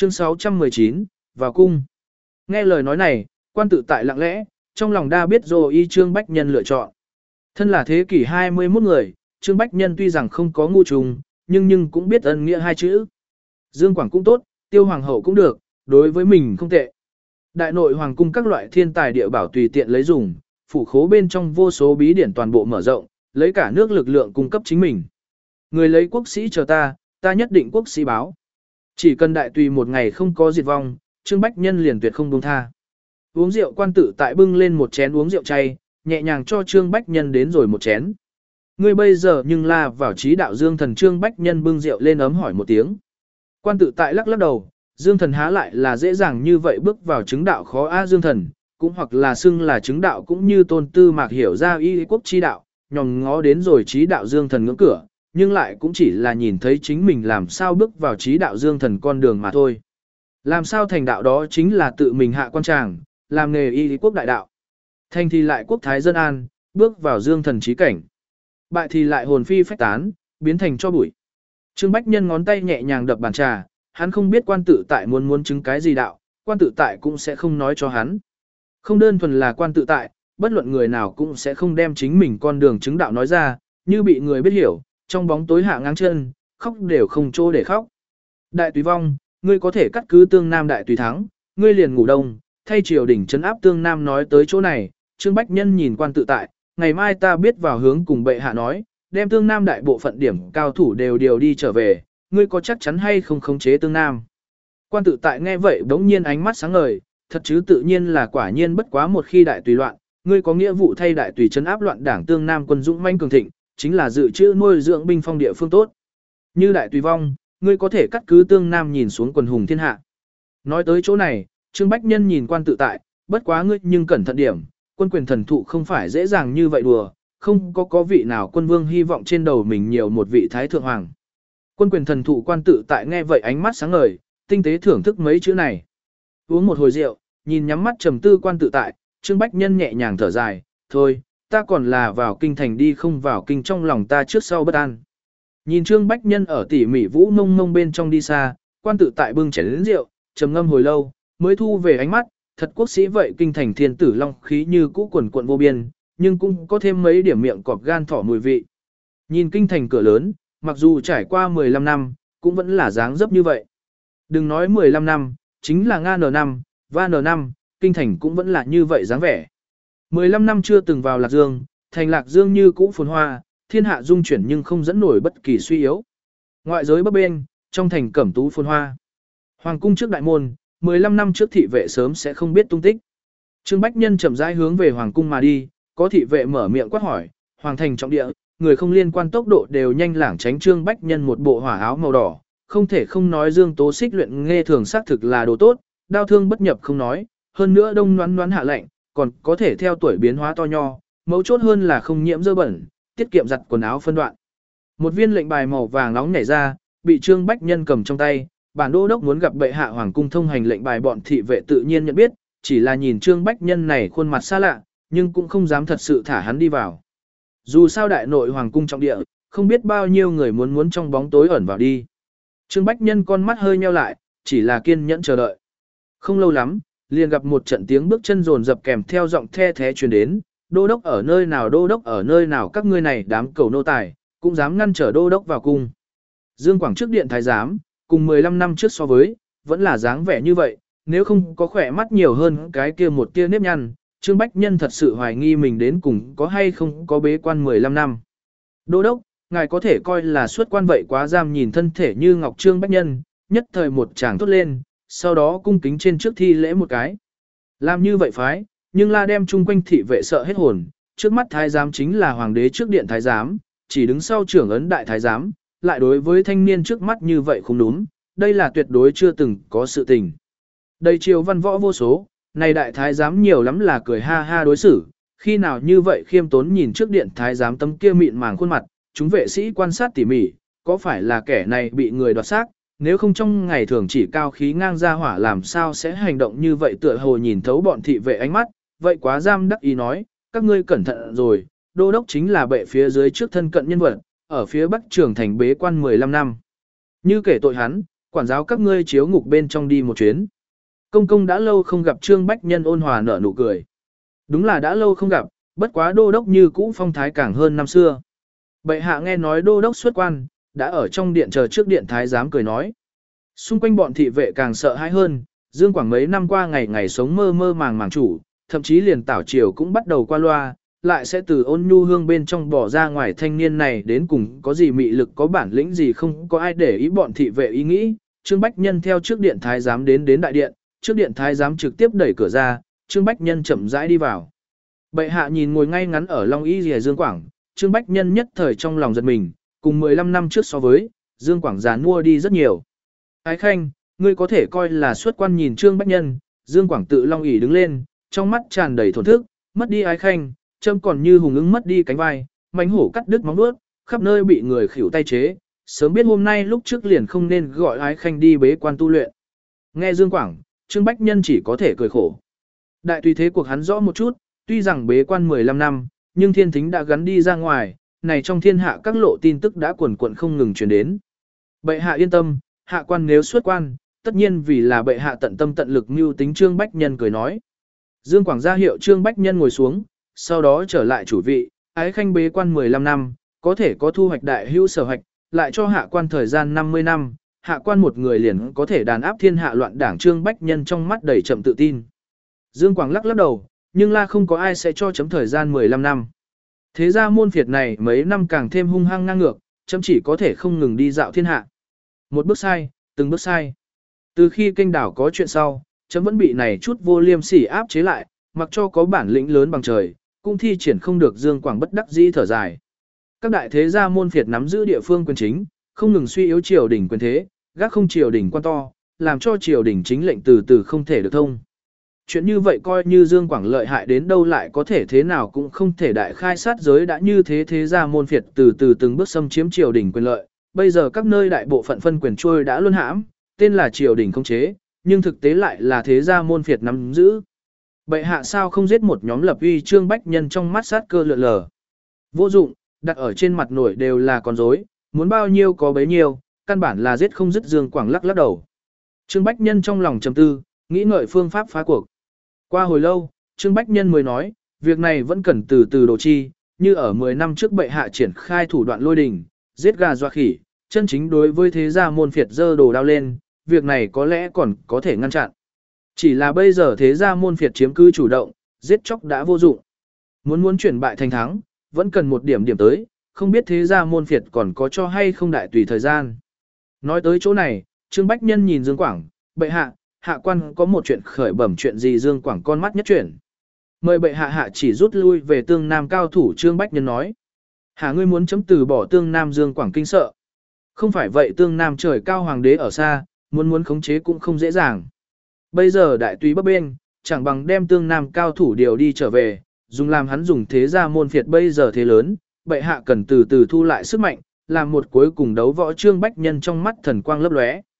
Chương 619, vào cung. Nghe lời nói này, quan tự tại lặng lẽ, trong lòng đa biết rồi y Trương Bách Nhân lựa chọn. Thân là thế kỷ 21 người, Trương Bách Nhân tuy rằng không có ngu trùng, nhưng cũng biết ân nghĩa hai chữ. Dương Quảng cũng tốt, Tiêu Hoàng hậu cũng được, đối với mình không tệ. Đại nội hoàng cung các loại thiên tài địa bảo tùy tiện lấy dùng, phủ khố bên trong vô số bí điển toàn bộ mở rộng, lấy cả nước lực lượng cung cấp chính mình. Người lấy quốc sĩ chờ ta nhất định quốc sĩ báo. Chỉ cần đại tùy một ngày không có diệt vong, Trương Bách Nhân liền tuyệt không buông tha. Uống rượu quan tự tại bưng lên một chén uống rượu chay, nhẹ nhàng cho Trương Bách Nhân đến rồi một chén. Ngươi bây giờ nhưng là vào trí đạo Dương Thần. Trương Bách Nhân bưng rượu lên ấm hỏi một tiếng. Quan tự tại lắc lắc đầu, Dương Thần há lại là dễ dàng như vậy bước vào chứng đạo khó a. Dương Thần, cũng hoặc là xưng là chứng đạo cũng như Tôn Tư Mạc hiểu ra y quốc chi đạo, nhòm ngó đến rồi trí đạo Dương Thần ngưỡng cửa, nhưng lại cũng chỉ là nhìn thấy chính mình làm sao bước vào trí đạo Dương Thần con đường mà thôi. Làm sao thành đạo đó chính là tự mình hạ quan tràng, làm nghề y quốc đại đạo. Thành thì lại quốc thái dân an, bước vào Dương Thần trí cảnh. Bại thì lại hồn phi phách tán, biến thành cho bụi. Trương Bách Nhân ngón tay nhẹ nhàng đập bàn trà, hắn không biết quan tự tại muốn chứng cái gì đạo, quan tự tại cũng sẽ không nói cho hắn. Không đơn thuần là quan tự tại, bất luận người nào cũng sẽ không đem chính mình con đường chứng đạo nói ra, như bị người biết hiểu, trong bóng tối hạ ngang chân, khóc đều không chỗ để khóc. Đại tùy vong, ngươi có thể cắt cứ tương nam đại tùy thắng, ngươi liền ngủ đông, thay triều đỉnh trấn áp tương nam. Nói tới chỗ này, Trương Bách Nhân nhìn quan tự tại, ngày mai ta biết vào hướng cùng bệ hạ nói, đem tương nam đại bộ phận điểm cao thủ đều điều đi trở về, ngươi có chắc chắn hay không khống chế tương nam. Quan tự tại nghe vậy bỗng nhiên ánh mắt sáng ngời, thật chứ tự nhiên là quả nhiên bất quá một khi đại tùy loạn, ngươi có nghĩa vụ thay đại tùy trấn áp loạn đảng tương nam quân dũng manh cường thịnh, chính là dự trữ nuôi dưỡng binh phong địa phương tốt. Như đại tùy vong, ngươi có thể cắt cứ tương nam nhìn xuống quần hùng thiên hạ. Nói tới chỗ này, Trương Bách Nhân nhìn quan tự tại, bất quá ngươi nhưng cẩn thận điểm, quân quyền thần thụ không phải dễ dàng như vậy đùa, không có vị nào quân vương hy vọng trên đầu mình nhiều một vị thái thượng hoàng. Quân quyền thần thụ quan tự tại nghe vậy ánh mắt sáng ngời, tinh tế thưởng thức mấy chữ này. Uống một hồi rượu, nhìn nhắm mắt trầm tư quan tự tại, Trương Bách Nhân nhẹ nhàng thở dài, thôi, ta còn là vào kinh thành đi, không vào kinh trong lòng ta trước sau bất an. Nhìn Trương Bách Nhân ở tỉ mỉ vũ mông mông bên trong đi xa, quan tự tại bưng chén lớn rượu, trầm ngâm hồi lâu, mới thu về ánh mắt, thật quốc sĩ vậy kinh thành thiên tử long khí như cũ quần quận vô biên, nhưng cũng có thêm mấy điểm miệng cọp gan thỏ mùi vị. Nhìn kinh thành cửa lớn, mặc dù trải qua 15 năm, cũng vẫn là dáng dấp như vậy. Đừng nói 15 năm, chính là Nga N năm, Va N năm, kinh thành cũng vẫn là như vậy dáng vẻ. 15 năm chưa từng vào Lạc Dương, thành Lạc Dương như cũ phồn hoa, thiên hạ dung chuyển nhưng không dẫn nổi bất kỳ suy yếu. Ngoại giới bấp bênh, trong thành cẩm tú phồn hoa. Hoàng cung trước đại môn, 15 năm trước thị vệ sớm sẽ không biết tung tích. Trương Bách Nhân chậm rãi hướng về hoàng cung mà đi, có thị vệ mở miệng quát hỏi, hoàng thành trọng địa, người không liên quan tốc độ đều nhanh lảng tránh. Trương Bách Nhân một bộ hỏa áo màu đỏ, không thể không nói Dương Tố Xích luyện nghe thường xác thực là đồ tốt, đao thương bất nhập không nói, hơn nữa đông noán noán hạ lạnh, còn có thể theo tuổi biến hóa to nho, mấu chốt hơn là không nhiễm dơ bẩn, tiết kiệm giặt quần áo phân đoạn. Một viên lệnh bài màu vàng nóng nhảy ra, bị Trương Bách Nhân cầm trong tay, bản đô đốc muốn gặp bệ hạ hoàng cung thông hành lệnh bài. Bọn thị vệ tự nhiên nhận biết, chỉ là nhìn Trương Bách Nhân này khuôn mặt xa lạ, nhưng cũng không dám thật sự thả hắn đi vào. Dù sao đại nội hoàng cung trọng địa, không biết bao nhiêu người muốn trong bóng tối ẩn vào đi. Trương Bách Nhân con mắt hơi nheo lại, chỉ là kiên nhẫn chờ đợi. Không lâu lắm, liền gặp một trận tiếng bước chân rồn dập kèm theo giọng the thé truyền đến, đô đốc ở nơi nào, đô đốc ở nơi nào, các ngươi này đám cầu nô tài, cũng dám ngăn trở đô đốc vào cung. Dương Quảng trước điện thái giám, cùng 15 năm trước so với, vẫn là dáng vẻ như vậy, nếu không có khỏe mắt nhiều hơn cái kia một tia nếp nhăn, Trương Bách Nhân thật sự hoài nghi mình đến cùng có hay không có bế quan 15 năm. Đô đốc, ngài có thể coi là xuất quan vậy quá giam. Nhìn thân thể như ngọc Trương Bách Nhân, nhất thời một tràng thốt lên, sau đó cung kính trên trước thi lễ một cái. Làm như vậy phái, nhưng la đem chung quanh thị vệ sợ hết hồn, trước mắt thái giám chính là hoàng đế trước điện thái giám, chỉ đứng sau trưởng ấn đại thái giám, lại đối với thanh niên trước mắt như vậy không đúng, đây là tuyệt đối chưa từng có sự tình. Đây triều văn võ vô số, này đại thái giám nhiều lắm là cười ha ha đối xử, khi nào như vậy khiêm tốn nhìn trước điện thái giám tấm kia mịn màng khuôn mặt, chúng vệ sĩ quan sát tỉ mỉ, có phải là kẻ này bị người đoạt xác, nếu không trong ngày thường chỉ cao khí ngang ra hỏa làm sao sẽ hành động như vậy. Tựa hồ nhìn thấu bọn thị vệ ánh mắt, vậy quá giam đắc ý nói, các ngươi cẩn thận rồi, đô đốc chính là bệ phía dưới trước thân cận nhân vật, ở phía bắc trường thành bế quan 15 năm. Như kể tội hắn, Quản giáo các ngươi chiếu ngục bên trong đi một chuyến. Công công đã lâu không gặp Trương Bách Nhân ôn hòa nở nụ cười. Đúng là đã lâu không gặp, bất quá đô đốc như cũ phong thái càng hơn năm xưa. Bệ hạ nghe nói đô đốc xuất quan, đã ở trong điện chờ trước điện thái giám cười nói. Xung quanh bọn thị vệ càng sợ hãi hơn, Dương Quảng mấy năm qua ngày ngày sống mơ mơ màng màng chủ, thậm chí liền tảo triều cũng bắt đầu qua loa, lại sẽ từ ôn nhu hương bên trong bỏ ra ngoài thanh niên này đến cùng có gì mị lực có bản lĩnh gì không có ai để ý bọn thị vệ ý nghĩ. Trương Bách Nhân theo trước điện thái giám đến đại điện, trước điện thái giám trực tiếp đẩy cửa ra, Trương Bách Nhân chậm rãi đi vào. Bệ hạ nhìn ngồi ngay ngắn ở Long Y Lìa Dương Quảng, Trương Bách Nhân nhất thời trong lòng giật mình, cùng 15 năm trước so với, Dương Quảng già mua đi rất nhiều. Ái Khanh, ngươi có thể coi là xuất quan nhìn Trương Bách Nhân, Dương Quảng tự Long ỷ đứng lên, trong mắt tràn đầy thổn thức, mất đi Ái Khanh, châm còn như hùng ứng mất đi cánh vai, mánh hổ cắt đứt móng vuốt, khắp nơi bị người khỉu tay chế, sớm biết hôm nay lúc trước liền không nên gọi Ái Khanh đi bế quan tu luyện. Nghe Dương Quảng, Trương Bách Nhân chỉ có thể cười khổ. Đại tùy thế cuộc hắn rõ một chút, tuy rằng bế quan 15 năm, nhưng thiên thính đã gắn đi ra ngoài, này trong thiên hạ các lộ tin tức đã quần quận không ngừng truyền đến. Bệ hạ yên tâm, hạ quan nếu xuất quan, tất nhiên vì là bệ hạ tận tâm tận lực mưu tính. Trương Bách Nhân cười nói. Dương Quảng ra hiệu Trương Bách Nhân ngồi xuống, sau đó trở lại chủ vị, Ái Khanh bế quan 15 năm, có thể có thu hoạch đại hữu sở hoạch, lại cho hạ quan thời gian 50 năm, hạ quan một người liền có thể đàn áp thiên hạ loạn đảng. Trương Bách Nhân trong mắt đầy chậm tự tin. Dương Quảng lắc lắc đầu, nhưng là không có ai sẽ cho chấm thời gian 15 năm. Thế ra môn phiệt này mấy năm càng thêm hung hăng ngang ngược, chấm chỉ có thể không ngừng đi dạo thiên hạ. Một bước sai, từng bước sai. Từ khi kênh đảo có chuyện sau, chấm vẫn bị này chút vô liêm sỉ áp chế lại, mặc cho có bản lĩnh lớn bằng trời, cũng thi triển không được. Dương Quảng bất đắc dĩ thở dài. Các đại thế gia môn phiệt nắm giữ địa phương quyền chính, không ngừng suy yếu triều đình quyền thế, gác không triều đình quan to, làm cho triều đình chính lệnh từ từ không thể được thông. Chuyện như vậy coi như Dương Quảng lợi hại đến đâu lại có thể thế nào cũng không thể đại khai sát giới. Đã như thế thế gia môn phiệt từ từ từng bước xâm chiếm triều đình quyền lợi, bây giờ các nơi đại bộ phận phân quyền trôi đã luân hãm, tên là triều đình không chế, nhưng thực tế lại là thế gia môn phiệt nắm giữ. Bệ hạ sao không giết một nhóm lập uy? Trương Bách Nhân trong mắt sát cơ lượn lờ. Vô dụng, đặt ở trên mặt nổi đều là con rối, muốn bao nhiêu có bấy nhiêu, căn bản là giết không dứt. Dương Quảng lắc lắc đầu. Trương Bách Nhân trong lòng trầm tư, nghĩ ngợi phương pháp phá cuộc. Qua hồi lâu, Trương Bách Nhân mới nói, việc này vẫn cần từ từ đồ chi, như ở 10 năm trước bệ hạ triển khai thủ đoạn lôi đình, giết gà doa khỉ, chân chính đối với thế gia môn phiệt dơ đồ đao lên, việc này có lẽ còn có thể ngăn chặn. Chỉ là bây giờ thế gia môn phiệt chiếm cứ chủ động, giết chóc đã vô dụng. Muốn chuyển bại thành thắng, vẫn cần một điểm tới, không biết thế gia môn phiệt còn có cho hay không đại tùy thời gian. Nói tới chỗ này, Trương Bách Nhân nhìn Dương Quảng, bệ hạ, hạ quan có một chuyện khởi bẩm. Chuyện gì? Dương Quảng con mắt nhất chuyển. Mời bệ hạ chỉ rút lui về Tương Nam cao thủ. Trương Bách Nhân nói. Hạ ngươi muốn chấm từ bỏ Tương Nam? Dương Quảng kinh sợ. Không phải vậy, Tương Nam trời cao hoàng đế ở xa, muốn khống chế cũng không dễ dàng. Bây giờ đại tùy bấp bênh, chẳng bằng đem Tương Nam cao thủ điều đi trở về, dùng làm hắn dùng thế gia môn phiệt bây giờ thế lớn, bệ hạ cần từ từ thu lại sức mạnh, làm một cuối cùng đấu võ. Trương Bách Nhân trong mắt thần quang lấp lóe.